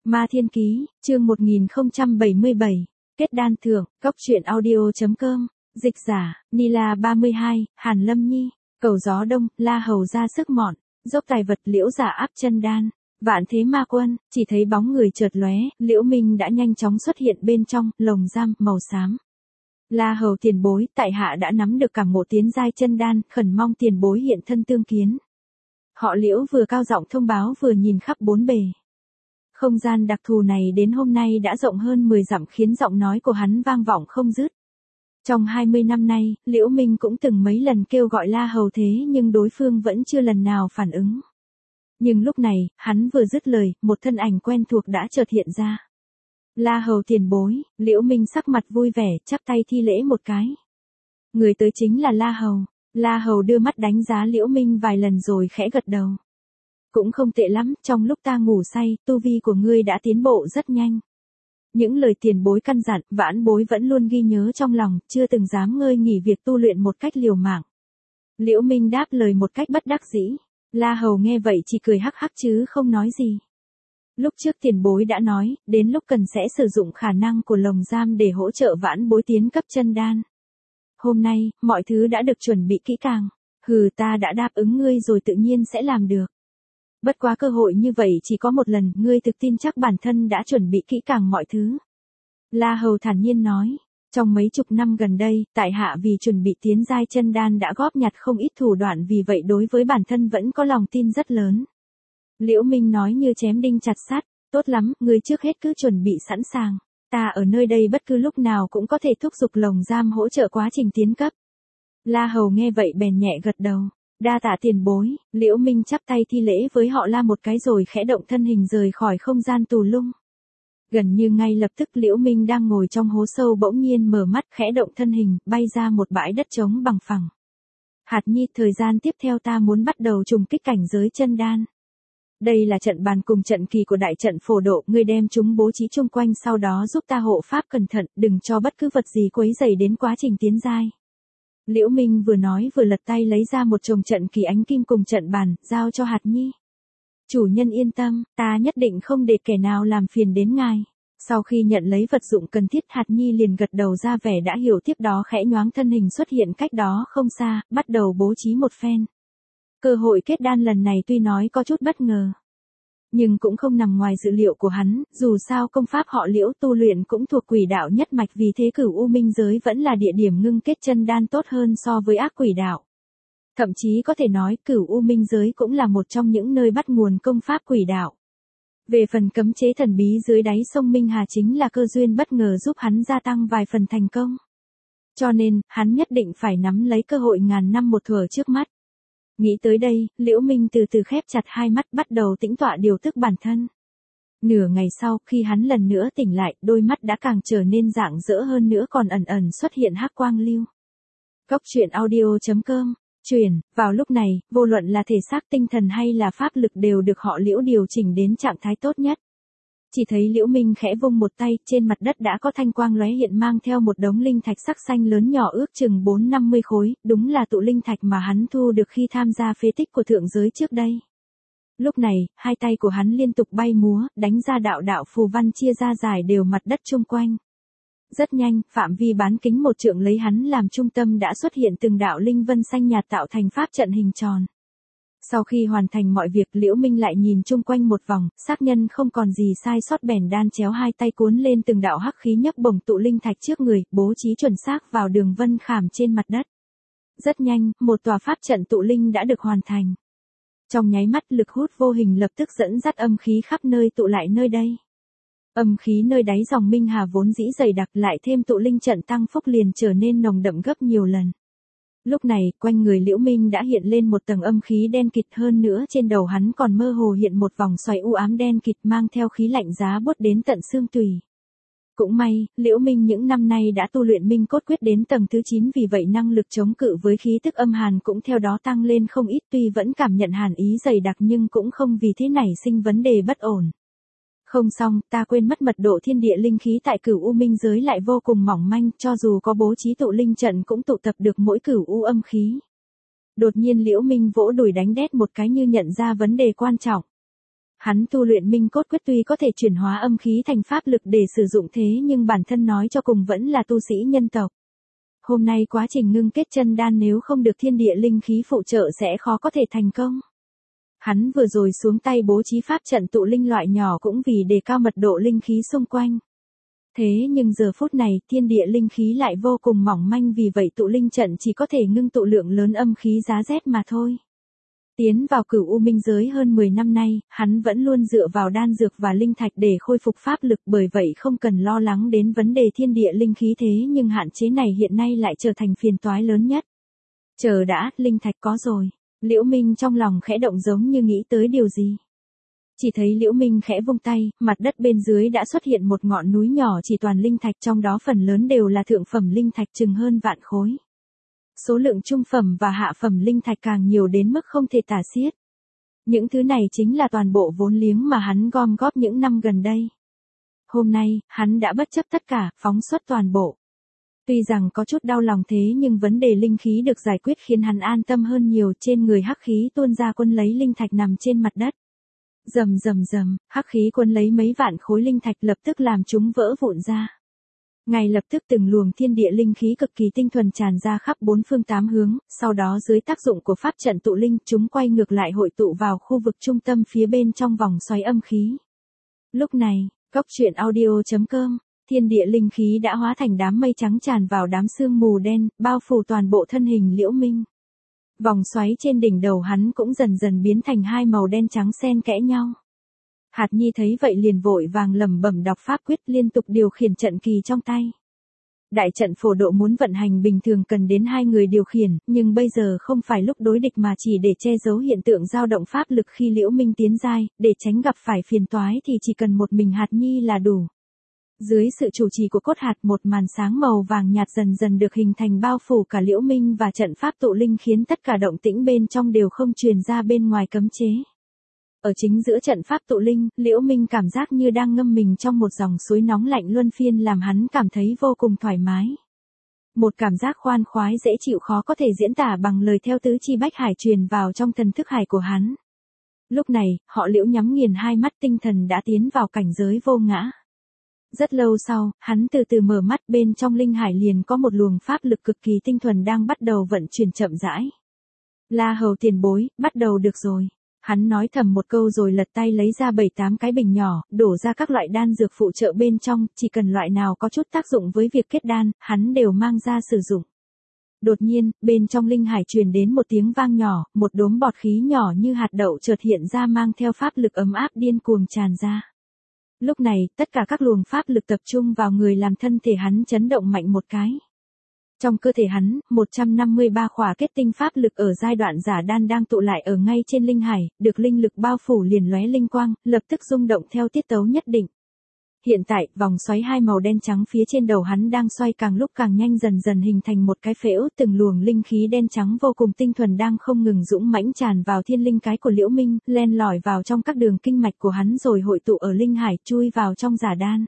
Ma Thiên Ký, chương 1077, kết đan thưởng, góc truyện audio.com, dịch giả, Nila 32, Hàn Lâm Nhi, cầu gió đông, La Hầu ra sức mọn, dốc tài vật liễu giả áp chân đan, vạn thế ma quân, chỉ thấy bóng người chợt lóe, Liễu Minh đã nhanh chóng xuất hiện bên trong, lồng giam, màu xám. La Hầu tiền bối, tại hạ đã nắm được cảm ngộ tiến giai chân đan, khẩn mong tiền bối hiện thân tương kiến. Họ Liễu vừa cao giọng thông báo vừa nhìn khắp bốn bề. Không gian đặc thù này đến hôm nay đã rộng hơn 10 dặm khiến giọng nói của hắn vang vọng không dứt. Trong 20 năm nay, Liễu Minh cũng từng mấy lần kêu gọi La Hầu thế nhưng đối phương vẫn chưa lần nào phản ứng. Nhưng lúc này, hắn vừa dứt lời, một thân ảnh quen thuộc đã chợt hiện ra. La Hầu tiền bối, Liễu Minh sắc mặt vui vẻ, chắp tay thi lễ một cái. Người tới chính là La Hầu. La Hầu đưa mắt đánh giá Liễu Minh vài lần rồi khẽ gật đầu. Cũng không tệ lắm, trong lúc ta ngủ say, tu vi của ngươi đã tiến bộ rất nhanh. Những lời tiền bối căn dặn, vãn bối vẫn luôn ghi nhớ trong lòng, chưa từng dám ngơi nghỉ việc tu luyện một cách liều mạng. Liễu Minh đáp lời một cách bất đắc dĩ. La Hầu nghe vậy chỉ cười hắc hắc chứ không nói gì. Lúc trước tiền bối đã nói, đến lúc cần sẽ sử dụng khả năng của lồng giam để hỗ trợ vãn bối tiến cấp chân đan. Hôm nay, mọi thứ đã được chuẩn bị kỹ càng. Ta đã đáp ứng ngươi rồi tự nhiên sẽ làm được. Bất quá cơ hội như vậy chỉ có một lần, ngươi thực tin chắc bản thân đã chuẩn bị kỹ càng mọi thứ. La Hầu thản nhiên nói, trong mấy chục năm gần đây, tại hạ vì chuẩn bị tiến giai chân đan đã góp nhặt không ít thủ đoạn, vì vậy đối với bản thân vẫn có lòng tin rất lớn. Liễu Minh nói như chém đinh chặt sắt, tốt lắm, ngươi trước hết cứ chuẩn bị sẵn sàng. Ta ở nơi đây bất cứ lúc nào cũng có thể thúc giục lồng giam hỗ trợ quá trình tiến cấp. La Hầu nghe vậy bèn nhẹ gật đầu. Đa tạ tiền bối, Liễu Minh chắp tay thi lễ với họ La một cái rồi khẽ động thân hình rời khỏi không gian tù lung. Gần như ngay lập tức Liễu Minh đang ngồi trong hố sâu bỗng nhiên mở mắt khẽ động thân hình, bay ra một bãi đất trống bằng phẳng. Hạt Nhi, thời gian tiếp theo ta muốn bắt đầu trùng kích cảnh giới chân đan. Đây là trận bàn cùng trận kỳ của đại trận phổ độ, ngươi đem chúng bố trí chung quanh sau đó giúp ta hộ pháp cẩn thận, đừng cho bất cứ vật gì quấy rầy đến quá trình tiến giai. Liễu Minh vừa nói vừa lật tay lấy ra một chồng trận kỳ ánh kim cùng trận bàn, giao cho Hạt Nhi. Chủ nhân yên tâm, ta nhất định không để kẻ nào làm phiền đến ngài. Sau khi nhận lấy vật dụng cần thiết, Hạt Nhi liền gật đầu ra vẻ đã hiểu, tiếp đó khẽ nhoáng thân hình xuất hiện cách đó không xa, bắt đầu bố trí một phen. Cơ hội kết đan lần này tuy nói có chút bất ngờ, nhưng cũng không nằm ngoài dự liệu của hắn, dù sao công pháp họ Liễu tu luyện cũng thuộc quỷ đạo nhất mạch, vì thế Cửu U Minh giới vẫn là địa điểm ngưng kết chân đan tốt hơn so với ác quỷ đạo. Thậm chí có thể nói Cửu U Minh giới cũng là một trong những nơi bắt nguồn công pháp quỷ đạo. Về phần cấm chế thần bí dưới đáy sông Minh Hà chính là cơ duyên bất ngờ giúp hắn gia tăng vài phần thành công. Cho nên, hắn nhất định phải nắm lấy cơ hội ngàn năm một thủa trước mắt. Nghĩ tới đây, Liễu Minh từ từ khép chặt hai mắt bắt đầu tĩnh tọa điều tức bản thân. Nửa ngày sau, khi hắn lần nữa tỉnh lại, đôi mắt đã càng trở nên rạng rỡ hơn nữa, còn ẩn ẩn xuất hiện hắc quang lưu. Góc truyện audio.com, truyền, vào lúc này, vô luận là thể xác tinh thần hay là pháp lực đều được họ Liễu điều chỉnh đến trạng thái tốt nhất. Chỉ thấy Liễu Minh khẽ vung một tay, trên mặt đất đã có thanh quang lóe hiện mang theo một đống linh thạch sắc xanh lớn nhỏ ước chừng 4-50 khối, đúng là tụ linh thạch mà hắn thu được khi tham gia phế tích của thượng giới trước đây. Lúc này, hai tay của hắn liên tục bay múa, đánh ra đạo đạo phù văn chia ra dài đều mặt đất chung quanh. Rất nhanh, phạm vi bán kính 1 trượng lấy hắn làm trung tâm đã xuất hiện từng đạo linh vân xanh nhạt tạo thành pháp trận hình tròn. Sau khi hoàn thành mọi việc, Liễu Minh lại nhìn chung quanh một vòng, xác nhân không còn gì sai sót bèn đan chéo hai tay cuốn lên từng đạo hắc khí nhấc bổng tụ linh thạch trước người, bố trí chuẩn xác vào đường vân khảm trên mặt đất. Rất nhanh, một tòa pháp trận tụ linh đã được hoàn thành. Trong nháy mắt, lực hút vô hình lập tức dẫn dắt âm khí khắp nơi tụ lại nơi đây. Âm khí nơi đáy dòng Minh Hà vốn dĩ dày đặc, lại thêm tụ linh trận tăng phúc liền trở nên nồng đậm gấp nhiều lần. Lúc này, quanh người Liễu Minh đã hiện lên một tầng âm khí đen kịt, hơn nữa trên đầu hắn còn mơ hồ hiện một vòng xoáy u ám đen kịt mang theo khí lạnh giá buốt đến tận xương tủy. Cũng may, Liễu Minh những năm nay đã tu luyện Minh cốt quyết đến tầng thứ 9, vì vậy năng lực chống cự với khí tức âm hàn cũng theo đó tăng lên không ít, tuy vẫn cảm nhận hàn ý dày đặc nhưng cũng không vì thế nảy sinh vấn đề bất ổn. Không xong, ta quên mất mật độ thiên địa linh khí tại Cửu U Minh giới lại vô cùng mỏng manh, cho dù có bố trí tụ linh trận cũng tụ tập được mỗi Cửu U âm khí. Đột nhiên Liễu Minh vỗ đùi đánh đét một cái như nhận ra vấn đề quan trọng. Hắn tu luyện minh cốt quyết tuy có thể chuyển hóa âm khí thành pháp lực để sử dụng thế nhưng bản thân nói cho cùng vẫn là tu sĩ nhân tộc. Hôm nay quá trình ngưng kết chân đan nếu không được thiên địa linh khí phụ trợ sẽ khó có thể thành công. Hắn vừa rồi xuống tay bố trí pháp trận tụ linh loại nhỏ cũng vì đề cao mật độ linh khí xung quanh. Thế nhưng giờ phút này thiên địa linh khí lại vô cùng mỏng manh vì vậy tụ linh trận chỉ có thể ngưng tụ lượng lớn âm khí giá rét mà thôi. Tiến vào Cửu U Minh giới hơn 10 năm nay, hắn vẫn luôn dựa vào đan dược và linh thạch để khôi phục pháp lực bởi vậy không cần lo lắng đến vấn đề thiên địa linh khí thế nhưng hạn chế này hiện nay lại trở thành phiền toái lớn nhất. Chờ đã, linh thạch có rồi. Liễu Minh trong lòng khẽ động giống như nghĩ tới điều gì. Chỉ thấy Liễu Minh khẽ vung tay, mặt đất bên dưới đã xuất hiện một ngọn núi nhỏ chỉ toàn linh thạch trong đó phần lớn đều là thượng phẩm linh thạch chừng hơn vạn khối. Số lượng trung phẩm và hạ phẩm linh thạch càng nhiều đến mức không thể tả xiết. Những thứ này chính là toàn bộ vốn liếng mà hắn gom góp những năm gần đây. Hôm nay, hắn đã bất chấp tất cả, phóng xuất toàn bộ. Tuy rằng có chút đau lòng thế nhưng vấn đề linh khí được giải quyết khiến hắn an tâm hơn nhiều trên người hắc khí tuôn ra quân lấy linh thạch nằm trên mặt đất. Rầm rầm rầm, hắc khí quân lấy mấy vạn khối linh thạch lập tức làm chúng vỡ vụn ra. Ngay lập tức từng luồng thiên địa linh khí cực kỳ tinh thuần tràn ra khắp bốn phương tám hướng, sau đó dưới tác dụng của pháp trận tụ linh chúng quay ngược lại hội tụ vào khu vực trung tâm phía bên trong vòng xoáy âm khí. Lúc này, coctruyện.audio.com, thiên địa linh khí đã hóa thành đám mây trắng tràn vào đám sương mù đen, bao phủ toàn bộ thân hình Liễu Minh. Vòng xoáy trên đỉnh đầu hắn cũng dần dần biến thành hai màu đen trắng xen kẽ nhau. Hạt Nhi thấy vậy liền vội vàng lẩm bẩm đọc pháp quyết liên tục điều khiển trận kỳ trong tay. Đại trận phổ độ muốn vận hành bình thường cần đến 2 người điều khiển, nhưng bây giờ không phải lúc đối địch mà chỉ để che giấu hiện tượng dao động pháp lực khi Liễu Minh tiến giai, để tránh gặp phải phiền toái thì chỉ cần một mình Hạt Nhi là đủ. Dưới sự chủ trì của cốt hạt một màn sáng màu vàng nhạt dần dần được hình thành bao phủ cả Liễu Minh và trận pháp tụ linh khiến tất cả động tĩnh bên trong đều không truyền ra bên ngoài cấm chế. Ở chính giữa trận pháp tụ linh, Liễu Minh cảm giác như đang ngâm mình trong một dòng suối nóng lạnh luân phiên làm hắn cảm thấy vô cùng thoải mái. Một cảm giác khoan khoái dễ chịu khó có thể diễn tả bằng lời theo tứ chi bách hải truyền vào trong thần thức hải của hắn. Lúc này, họ Liễu nhắm nghiền hai mắt tinh thần đã tiến vào cảnh giới vô ngã. Rất lâu sau, hắn từ từ mở mắt bên trong linh hải liền có một luồng pháp lực cực kỳ tinh thuần đang bắt đầu vận chuyển chậm rãi. La Hầu tiền bối, bắt đầu được rồi. Hắn nói thầm một câu rồi lật tay lấy ra 7-8 cái bình nhỏ, đổ ra các loại đan dược phụ trợ bên trong, chỉ cần loại nào có chút tác dụng với việc kết đan, hắn đều mang ra sử dụng. Đột nhiên, bên trong linh hải truyền đến một tiếng vang nhỏ, một đốm bọt khí nhỏ như hạt đậu chợt hiện ra mang theo pháp lực ấm áp điên cuồng tràn ra. Lúc này, tất cả các luồng pháp lực tập trung vào người làm thân thể hắn chấn động mạnh một cái. Trong cơ thể hắn, 153 khỏa kết tinh pháp lực ở giai đoạn giả đan đang tụ lại ở ngay trên linh hải, được linh lực bao phủ liền lóe linh quang, lập tức rung động theo tiết tấu nhất định. Hiện tại, vòng xoáy hai màu đen trắng phía trên đầu hắn đang xoay càng lúc càng nhanh dần dần hình thành một cái phễu, từng luồng linh khí đen trắng vô cùng tinh thuần đang không ngừng dũng mãnh tràn vào thiên linh cái của Liễu Minh, len lỏi vào trong các đường kinh mạch của hắn rồi hội tụ ở linh hải chui vào trong giả đan.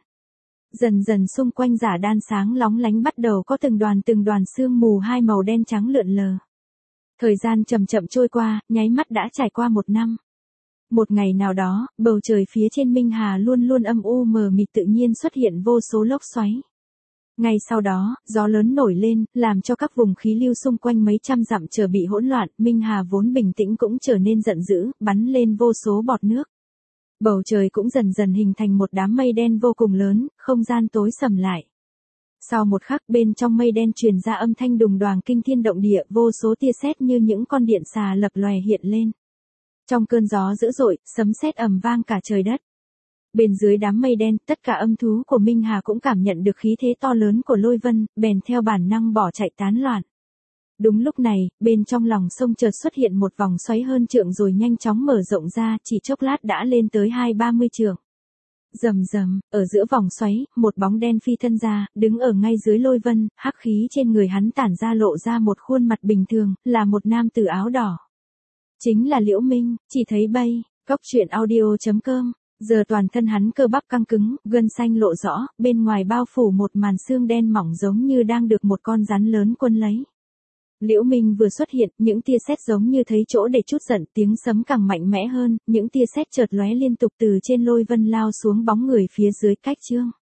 Dần dần xung quanh giả đan sáng lóng lánh bắt đầu có từng đoàn sương mù hai màu đen trắng lượn lờ. Thời gian chậm chậm trôi qua, nháy mắt đã trải qua 1 năm. Một ngày nào đó, bầu trời phía trên Minh Hà luôn luôn âm u mờ mịt tự nhiên xuất hiện vô số lốc xoáy. Ngay sau đó, gió lớn nổi lên, làm cho các vùng khí lưu xung quanh mấy trăm dặm trở bị hỗn loạn, Minh Hà vốn bình tĩnh cũng trở nên giận dữ, bắn lên vô số bọt nước. Bầu trời cũng dần dần hình thành một đám mây đen vô cùng lớn, không gian tối sầm lại. Sau một khắc bên trong mây đen truyền ra âm thanh đùng đoàng kinh thiên động địa, vô số tia sét như những con điện xà lập lòe hiện lên. Trong cơn gió dữ dội, sấm sét ầm vang cả trời đất. Bên dưới đám mây đen, tất cả âm thú của Minh Hà cũng cảm nhận được khí thế to lớn của lôi vân, bèn theo bản năng bỏ chạy tán loạn. Đúng lúc này, bên trong lòng sông chợt xuất hiện một vòng xoáy hơn trượng rồi nhanh chóng mở rộng ra, chỉ chốc lát đã lên tới 20-30 trượng. Rầm rầm, ở giữa vòng xoáy, một bóng đen phi thân ra, đứng ở ngay dưới lôi vân, hắc khí trên người hắn tản ra lộ ra một khuôn mặt bình thường, là một nam tử áo đỏ. Chính là Liễu Minh, chỉ thấy bay, coctruyện.audio.com. Giờ toàn thân hắn cơ bắp căng cứng, gân xanh lộ rõ, bên ngoài bao phủ một màn xương đen mỏng giống như đang được một con rắn lớn quấn lấy. Liễu Minh vừa xuất hiện, những tia sét giống như thấy chỗ để chút giận, tiếng sấm càng mạnh mẽ hơn, những tia sét chợt lóe liên tục từ trên lôi vân lao xuống bóng người phía dưới cách Trương